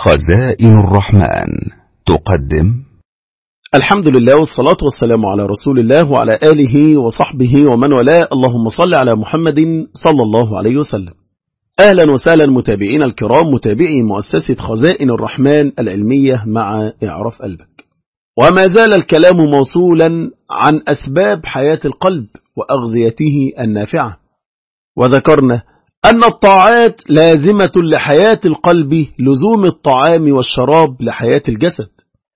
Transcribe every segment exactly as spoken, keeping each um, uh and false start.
خزائن الرحمن تقدم. الحمد لله والصلاة والسلام على رسول الله وعلى آله وصحبه ومن والاه. اللهم صل على محمد صلى الله عليه وسلم. أهلا وسهلا متابعين الكرام، متابعي مؤسسة خزائن الرحمن العلمية مع إعراف قلبك. وما زال الكلام موصولا عن أسباب حياة القلب وأغذيته النافعة، وذكرنا أن الطاعات لازمة لحياة القلب لزوم الطعام والشراب لحياة الجسد،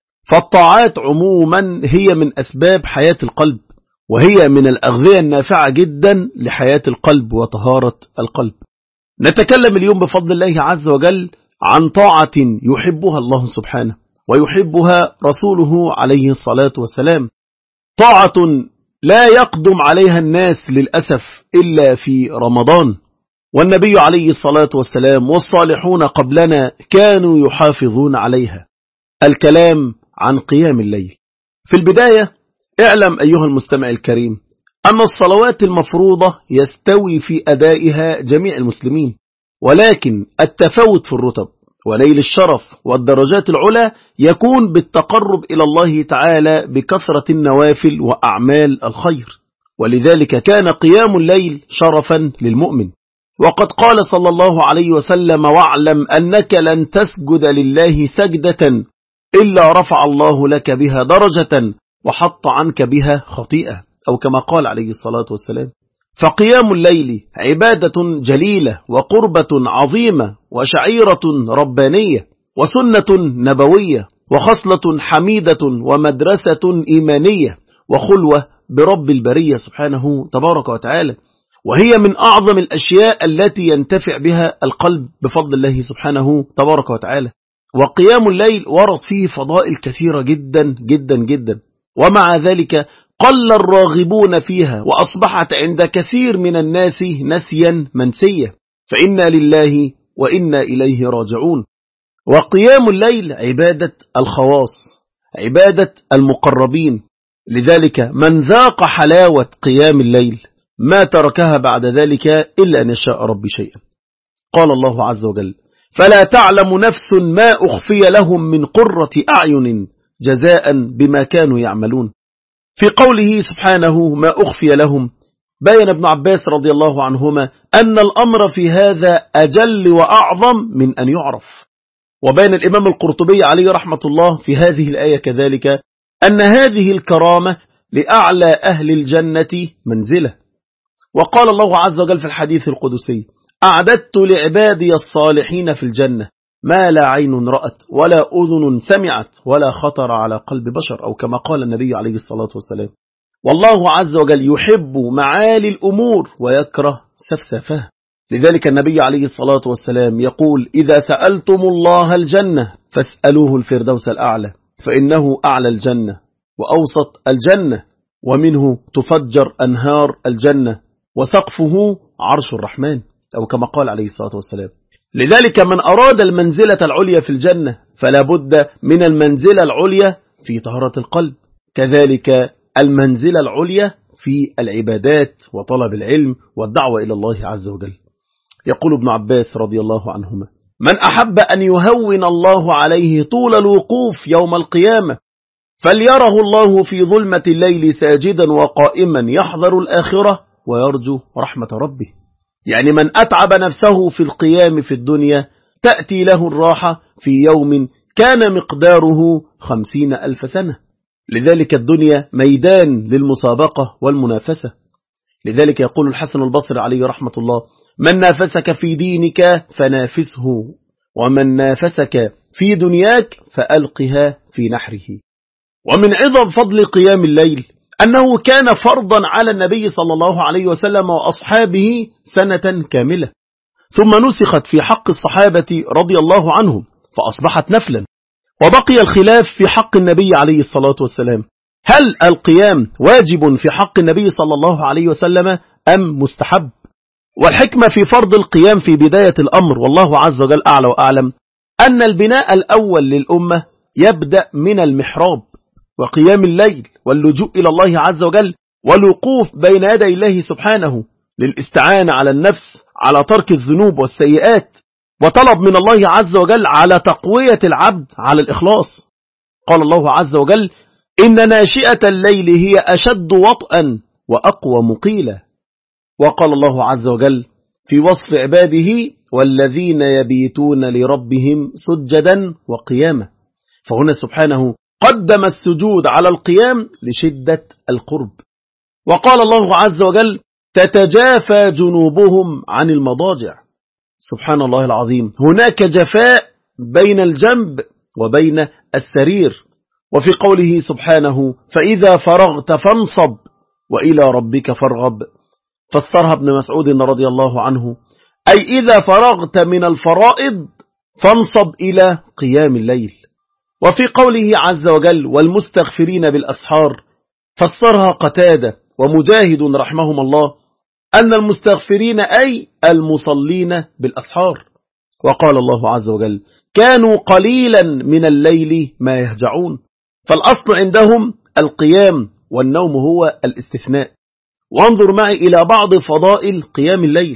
فالطاعات عموما هي من أسباب حياة القلب، وهي من الأغذية النافعة جدا لحياة القلب وطهارة القلب. نتكلم اليوم بفضل الله عز وجل عن طاعة يحبها الله سبحانه ويحبها رسوله عليه الصلاة والسلام، طاعة لا يقدم عليها الناس للأسف إلا في رمضان، والنبي عليه الصلاة والسلام والصالحون قبلنا كانوا يحافظون عليها. الكلام عن قيام الليل. في البداية اعلم أيها المستمع الكريم أن الصلوات المفروضة يستوي في أدائها جميع المسلمين، ولكن التفاوت في الرتب ونيل الشرف والدرجات العلى يكون بالتقرب إلى الله تعالى بكثرة النوافل وأعمال الخير، ولذلك كان قيام الليل شرفا للمؤمن. وقد قال صلى الله عليه وسلم: واعلم أنك لن تسجد لله سجدة إلا رفع الله لك بها درجة وحط عنك بها خطيئة، أو كما قال عليه الصلاة والسلام. فقيام الليل عبادة جليلة وقربة عظيمة وشعيرة ربانية وسنة نبوية وخصلة حميدة ومدرسة إيمانية وخلوة برب البرية سبحانه تبارك وتعالى، وهي من أعظم الأشياء التي ينتفع بها القلب بفضل الله سبحانه تبارك وتعالى. وقيام الليل ورد فيه فضائل كثيرة جدا جدا جدا، ومع ذلك قل الراغبون فيها، وأصبحت عند كثير من الناس نسيا منسية، فإنا لله وإنا إليه راجعون. وقيام الليل عبادة الخواص، عبادة المقربين، لذلك من ذاق حلاوة قيام الليل ما تركها بعد ذلك إلا أن يشاء ربي شيئا. قال الله عز وجل: فلا تعلم نفس ما أخفي لهم من قرة أعين جزاء بما كانوا يعملون. في قوله سبحانه ما أخفي لهم، بين ابن عباس رضي الله عنهما أن الأمر في هذا أجل وأعظم من أن يعرف. وبين الإمام القرطبي عليه رحمة الله في هذه الآية كذلك أن هذه الكرامة لأعلى أهل الجنة منزلة. وقال الله عز وجل في الحديث القدسي: أعددت لعبادي الصالحين في الجنة ما لا عين رأت ولا أذن سمعت ولا خطر على قلب بشر، أو كما قال النبي عليه الصلاة والسلام. والله عز وجل يحب معالي الأمور ويكره سفسفها، لذلك النبي عليه الصلاة والسلام يقول: إذا سألتم الله الجنة فاسألوه الفردوس الأعلى، فإنه أعلى الجنة وأوسط الجنة ومنه تفجر أنهار الجنة وسقفه عرش الرحمن، أو كما قال عليه الصلاة والسلام. لذلك من أراد المنزلة العليا في الجنة فلا بد من المنزلة العليا في طهارة القلب، كذلك المنزلة العليا في العبادات وطلب العلم والدعوة إلى الله عز وجل. يقول ابن عباس رضي الله عنهما: من أحب أن يهون الله عليه طول الوقوف يوم القيامة فليره الله في ظلمة الليل ساجدا وقائما يحذر الآخرة ويرجو رحمة ربه. يعني من أتعب نفسه في القيام في الدنيا تأتي له الراحة في يوم كان مقداره خمسين ألف سنة. لذلك الدنيا ميدان للمسابقة والمنافسة. لذلك يقول الحسن البصري عليه رحمة الله: من نافسك في دينك فنافسه، ومن نافسك في دنياك فألقها في نحره. ومن عظم فضل قيام الليل أنه كان فرضا على النبي صلى الله عليه وسلم وأصحابه سنة كاملة، ثم نسخت في حق الصحابة رضي الله عنهم فأصبحت نفلا. وبقي الخلاف في حق النبي عليه الصلاة والسلام، هل القيام واجب في حق النبي صلى الله عليه وسلم أم مستحب؟ والحكمة في فرض القيام في بداية الأمر والله عز وجل أعلى وأعلم أن البناء الأول للأمة يبدأ من المحراب وقيام الليل واللجوء إلى الله عز وجل والوقوف بين يدي الله سبحانه للاستعانة على النفس على ترك الذنوب والسيئات. وطلب من الله عز وجل على تقوية العبد على الإخلاص. قال الله عز وجل: إن ناشئة الليل هي أشد وطئا وأقوى مقيلا. وقال الله عز وجل في وصف عباده: والذين يبيتون لربهم سجدا وقياما. فهنا سبحانه قدم السجود على القيام لشدة القرب. وقال الله عز وجل: تتجافى جنوبهم عن المضاجع. سبحان الله العظيم، هناك جفاء بين الجنب وبين السرير. وفي قوله سبحانه: فإذا فرغت فانصب وإلى ربك فارغب، فسرها ابن مسعود رضي الله عنه: أي إذا فرغت من الفرائض فانصب إلى قيام الليل. وفي قوله عز وجل: والمستغفرين بالأسحار، فسرها قتادة ومجاهد رحمهم الله أن المستغفرين أي المصلين بالأسحار. وقال الله عز وجل: كانوا قليلا من الليل ما يهجعون. فالأصل عندهم القيام، والنوم هو الاستثناء. وانظر معي إلى بعض فضائل قيام الليل.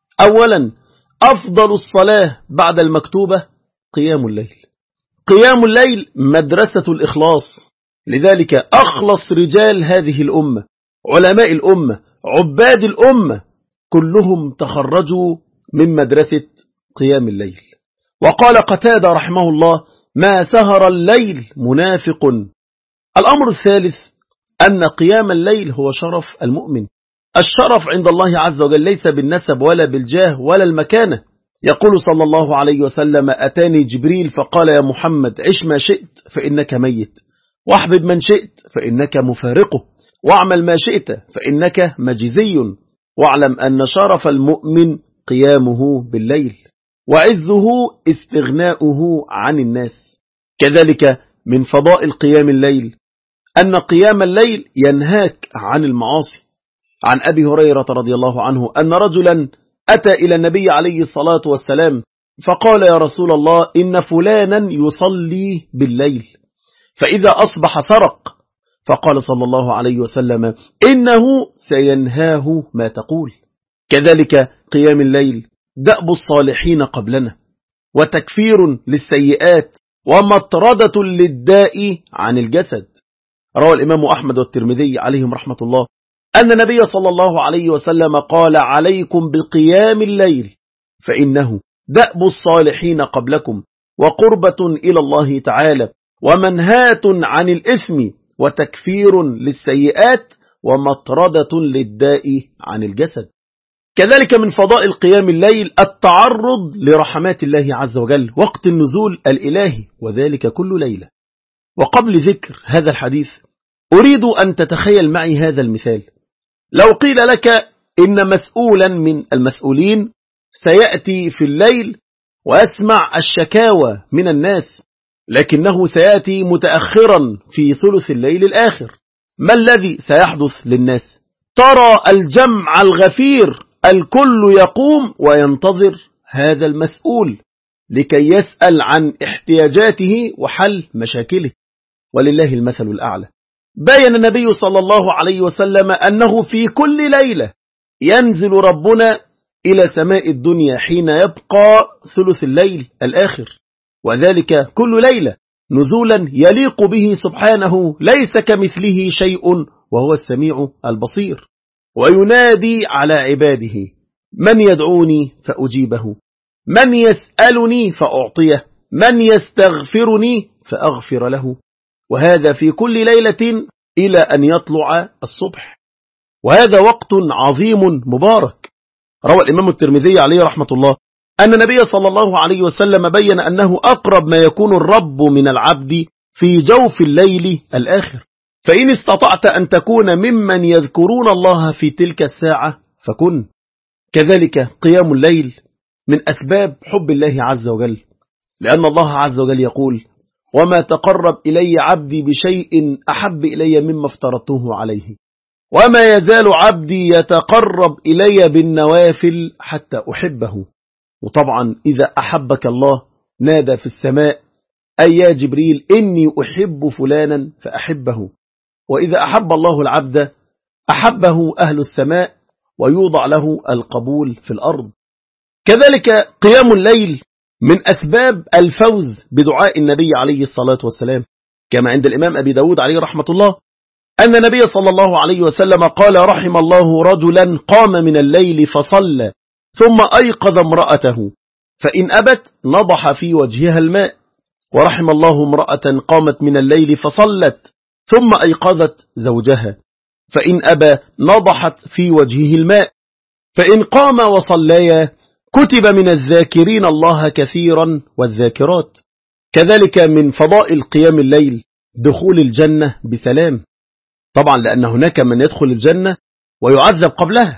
أولا، أفضل الصلاة بعد المكتوبة قيام الليل. قيام الليل مدرسة الإخلاص، لذلك أخلص رجال هذه الأمة، علماء الأمة، عباد الأمة، كلهم تخرجوا من مدرسة قيام الليل. وقال قتادة رحمه الله: ما سهر الليل منافق. الأمر الثالث أن قيام الليل هو شرف المؤمن. الشرف عند الله عز وجل ليس بالنسب ولا بالجاه ولا المكانة. يقول صلى الله عليه وسلم: أتاني جبريل فقال: يا محمد عش ما شئت فإنك ميت، واحبب من شئت فإنك مفارقه، واعمل ما شئت فإنك مجزي، واعلم أن شرف المؤمن قيامه بالليل، وعزه استغناؤه عن الناس. كذلك من فضائل قيام الليل أن قيام الليل ينهاك عن المعاصي. عن أبي هريرة رضي الله عنه أن رجلا أتى إلى النبي عليه الصلاة والسلام فقال: يا رسول الله، إن فلانا يصلي بالليل فإذا أصبح سرق. فقال صلى الله عليه وسلم: إنه سينهاه ما تقول. كذلك قيام الليل دأب الصالحين قبلنا، وتكفير للسيئات، ومطردة للداء عن الجسد. روى الإمام أحمد والترمذي عليهم رحمة الله أن النبي صلى الله عليه وسلم قال: عليكم بقيام الليل فإنه دأب الصالحين قبلكم، وقربة إلى الله تعالى، ومنهاة عن الإثم، وتكفير للسيئات، ومطردة للداء عن الجسد. كذلك من فضائل قيام الليل التعرض لرحمات الله عز وجل وقت النزول الإلهي، وذلك كل ليلة. وقبل ذكر هذا الحديث أريد أن تتخيل معي هذا المثال. لو قيل لك إن مسؤولا من المسؤولين سيأتي في الليل ويسمع الشكاوى من الناس، لكنه سيأتي متأخرا في ثلث الليل الآخر، ما الذي سيحدث للناس؟ ترى الجمع الغفير الكل يقوم وينتظر هذا المسؤول لكي يسأل عن احتياجاته وحل مشاكله، ولله المثل الأعلى. بين النبي صلى الله عليه وسلم أنه في كل ليلة ينزل ربنا إلى سماء الدنيا حين يبقى ثلث الليل الآخر، وذلك كل ليلة نزولا يليق به سبحانه، ليس كمثله شيء وهو السميع البصير. وينادي على عباده: من يدعوني فأجيبه، من يسألني فأعطيه، من يستغفرني فأغفر له. وهذا في كل ليلة إلى أن يطلع الصبح، وهذا وقت عظيم مبارك. روى الإمام الترمذي عليه رحمة الله أن النبي صلى الله عليه وسلم بين أنه أقرب ما يكون الرب من العبد في جوف الليل الآخر، فإن استطعت أن تكون ممن يذكرون الله في تلك الساعة فكن. كذلك قيام الليل من أسباب حب الله عز وجل، لأن الله عز وجل يقول: وما تقرب إلي عبدي بشيء أحب إلي مما افترضته عليه، وما يزال عبدي يتقرب إلي بالنوافل حتى أحبه. وطبعا إذا أحبك الله نادى في السماء: أي يا جبريل إني أحب فلانا فأحبه. وإذا أحب الله العبد أحبه أهل السماء، ويوضع له القبول في الأرض. كذلك قيام الليل من أسباب الفوز بدعاء النبي عليه الصلاة والسلام كما عند الإمام أبي داود عليه رحمة الله أن النبي صلى الله عليه وسلم قال: رحم الله رجلا قام من الليل فصلى ثم أيقظ امرأته فإن أبت نضح في وجهها الماء، ورحم الله امرأة قامت من الليل فصلت ثم أيقظت زوجها فإن أبى نضحت في وجهه الماء، فإن قام وصليا كتب من الذاكرين الله كثيرا والذاكرات. كذلك من فضائل قيام الليل دخول الجنة بسلام، طبعا لأن هناك من يدخل الجنة ويعذب قبلها،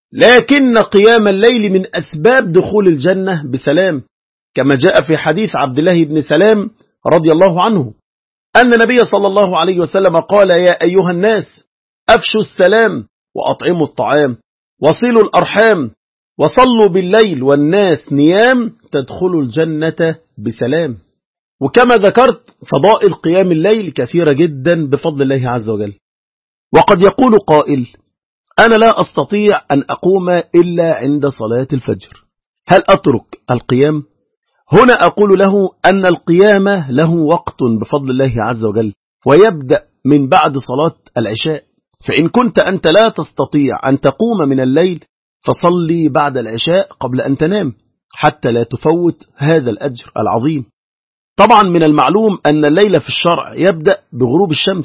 لكن قيام الليل من أسباب دخول الجنة بسلام، كما جاء في حديث عبد الله بن سلام رضي الله عنه أن النبي صلى الله عليه وسلم قال: يا أيها الناس أفشوا السلام وأطعموا الطعام وصلوا الأرحام وصلوا بالليل والناس نيام تدخلوا الجنة بسلام. وكما ذكرت فضائل قيام الليل كثيرة جدا بفضل الله عز وجل. وقد يقول قائل: أنا لا أستطيع أن أقوم إلا عند صلاة الفجر، هل أترك القيام؟ هنا أقول له أن القيام له وقت بفضل الله عز وجل، ويبدأ من بعد صلاة العشاء، فإن كنت أنت لا تستطيع أن تقوم من الليل فصلي بعد العشاء قبل أن تنام حتى لا تفوت هذا الأجر العظيم. طبعا من المعلوم أن الليل في الشرع يبدأ بغروب الشمس،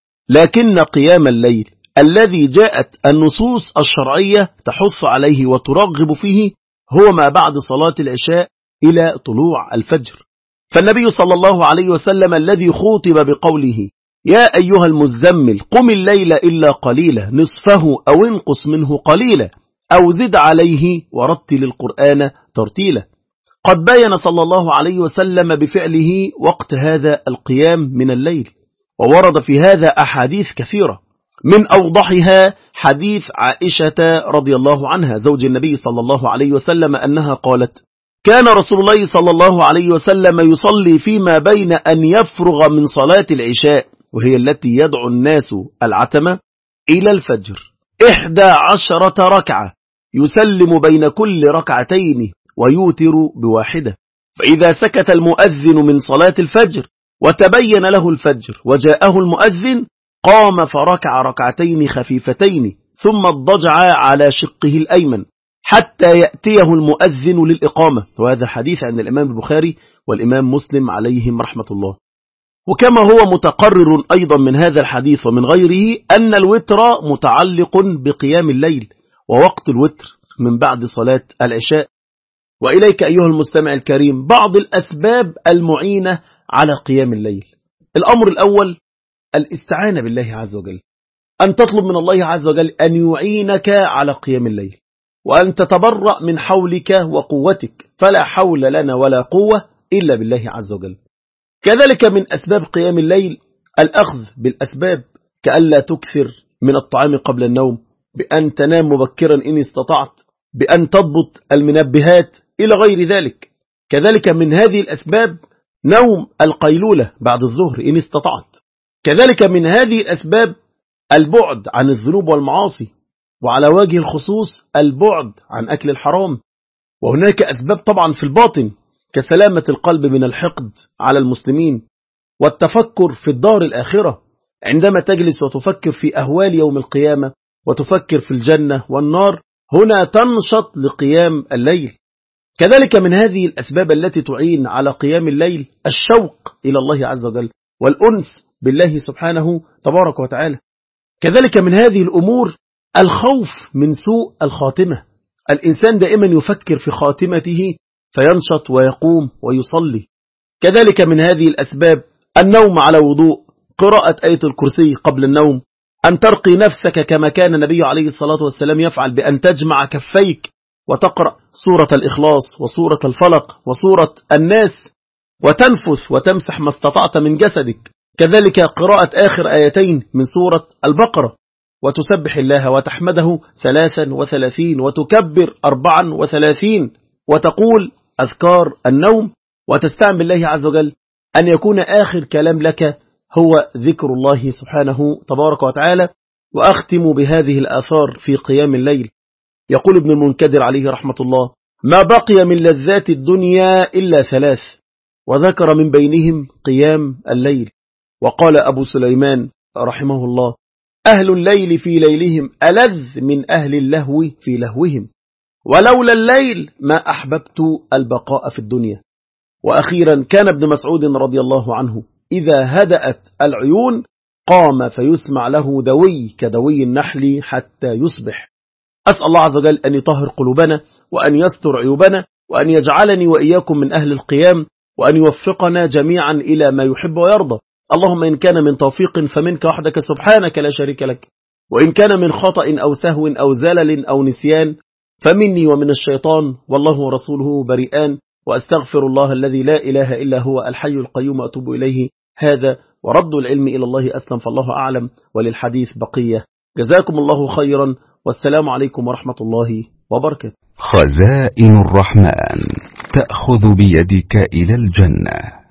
لكن قيام الليل الذي جاءت النصوص الشرعية تحث عليه وترغب فيه هو ما بعد صلاة العشاء إلى طلوع الفجر. فالنبي صلى الله عليه وسلم الذي خوطب بقوله: يا أيها المزمل قم الليل إلا قليلا نصفه أو انقص منه قليلا أو زد عليه ورتل القرآن ترتيلا، قد بين صلى الله عليه وسلم بفعله وقت هذا القيام من الليل، وورد في هذا أحاديث كثيرة، من أوضحها حديث عائشة رضي الله عنها زوج النبي صلى الله عليه وسلم أنها قالت: كان رسول الله صلى الله عليه وسلم يصلي فيما بين أن يفرغ من صلاة العشاء، وهي التي يدعو الناس العتمة، إلى الفجر إحدى عشرة ركعة، يسلم بين كل ركعتين ويوتر بواحدة، فإذا سكت المؤذن من صلاة الفجر وتبين له الفجر وجاءه المؤذن قام فركع ركعتين خفيفتين ثم اضطجع على شقه الأيمن حتى يأتيه المؤذن للإقامة. وهذا حديث عند الإمام البخاري والإمام مسلم عليهم رحمة الله. وكما هو متقرر أيضا من هذا الحديث ومن غيره أن الوتر متعلق بقيام الليل، ووقت الوتر من بعد صلاة العشاء. وإليك أيها المستمع الكريم بعض الأسباب المعينة على قيام الليل. الأمر الأول الاستعانة بالله عز وجل، أن تطلب من الله عز وجل أن يعينك على قيام الليل، وأن تتبرأ من حولك وقوتك، فلا حول لنا ولا قوة إلا بالله عز وجل. كذلك من أسباب قيام الليل الأخذ بالأسباب، كألا تكثر من الطعام قبل النوم، بأن تنام مبكرا إن استطعت، بأن تضبط المنبهات إلى غير ذلك. كذلك من هذه الأسباب نوم القيلولة بعد الظهر إن استطعت. كذلك من هذه الأسباب البعد عن الذنوب والمعاصي، وعلى وجه الخصوص البعد عن أكل الحرام. وهناك أسباب طبعا في الباطن كسلامة القلب من الحقد على المسلمين، والتفكر في الدار الآخرة عندما تجلس وتفكر في أهوال يوم القيامة وتفكر في الجنة والنار، هنا تنشط لقيام الليل. كذلك من هذه الأسباب التي تعين على قيام الليل الشوق إلى الله عز وجل والأنس بالله سبحانه تبارك وتعالى. كذلك من هذه الأمور الخوف من سوء الخاتمة، الإنسان دائما يفكر في خاتمته فينشط ويقوم ويصلي. كذلك من هذه الأسباب النوم على وضوء، قراءة آية الكرسي قبل النوم، أن ترقي نفسك كما كان النبي عليه الصلاة والسلام يفعل، بأن تجمع كفيك وتقرأ سورة الإخلاص وسورة الفلق وسورة الناس وتنفث وتمسح ما استطعت من جسدك. كذلك قراءة آخر آيتين من سورة البقرة، وتسبح الله وتحمده ثلاثا وثلاثين وتكبر أربعا وثلاثين، وتقول أذكار النوم، وتستعن بالله عز وجل أن يكون آخر كلام لك هو ذكر الله سبحانه تبارك وتعالى. وأختم بهذه الآثار في قيام الليل. يقول ابن المنكدر عليه رحمة الله: ما بقي من لذات الدنيا إلا ثلاث، وذكر من بينهم قيام الليل. وقال أبو سليمان رحمه الله: أهل الليل في ليلهم ألذ من أهل اللهو في لهوهم، ولولا الليل ما أحببت البقاء في الدنيا. وأخيرا كان ابن مسعود رضي الله عنه إذا هدأت العيون قام فيسمع له دوي كدوي النحل حتى يصبح. أسأل الله عز وجل أن يطهر قلوبنا وأن يستر عيوبنا وأن يجعلني وإياكم من أهل القيام وأن يوفقنا جميعا إلى ما يحب ويرضى. اللهم إن كان من توفيق فمنك وحدك سبحانك لا شريك لك، وإن كان من خطأ أو سهو أو زلل أو نسيان فمني ومن الشيطان، والله ورسوله بريئان، وأستغفر الله الذي لا إله إلا هو الحي القيوم أتوب إليه. هذا ورد العلم إلى الله أسلم، فالله أعلم، وللحديث بقية. جزاكم الله خيرا، والسلام عليكم ورحمة الله وبركاته. خزائن الرحمن تأخذ بيدك إلى الجنة.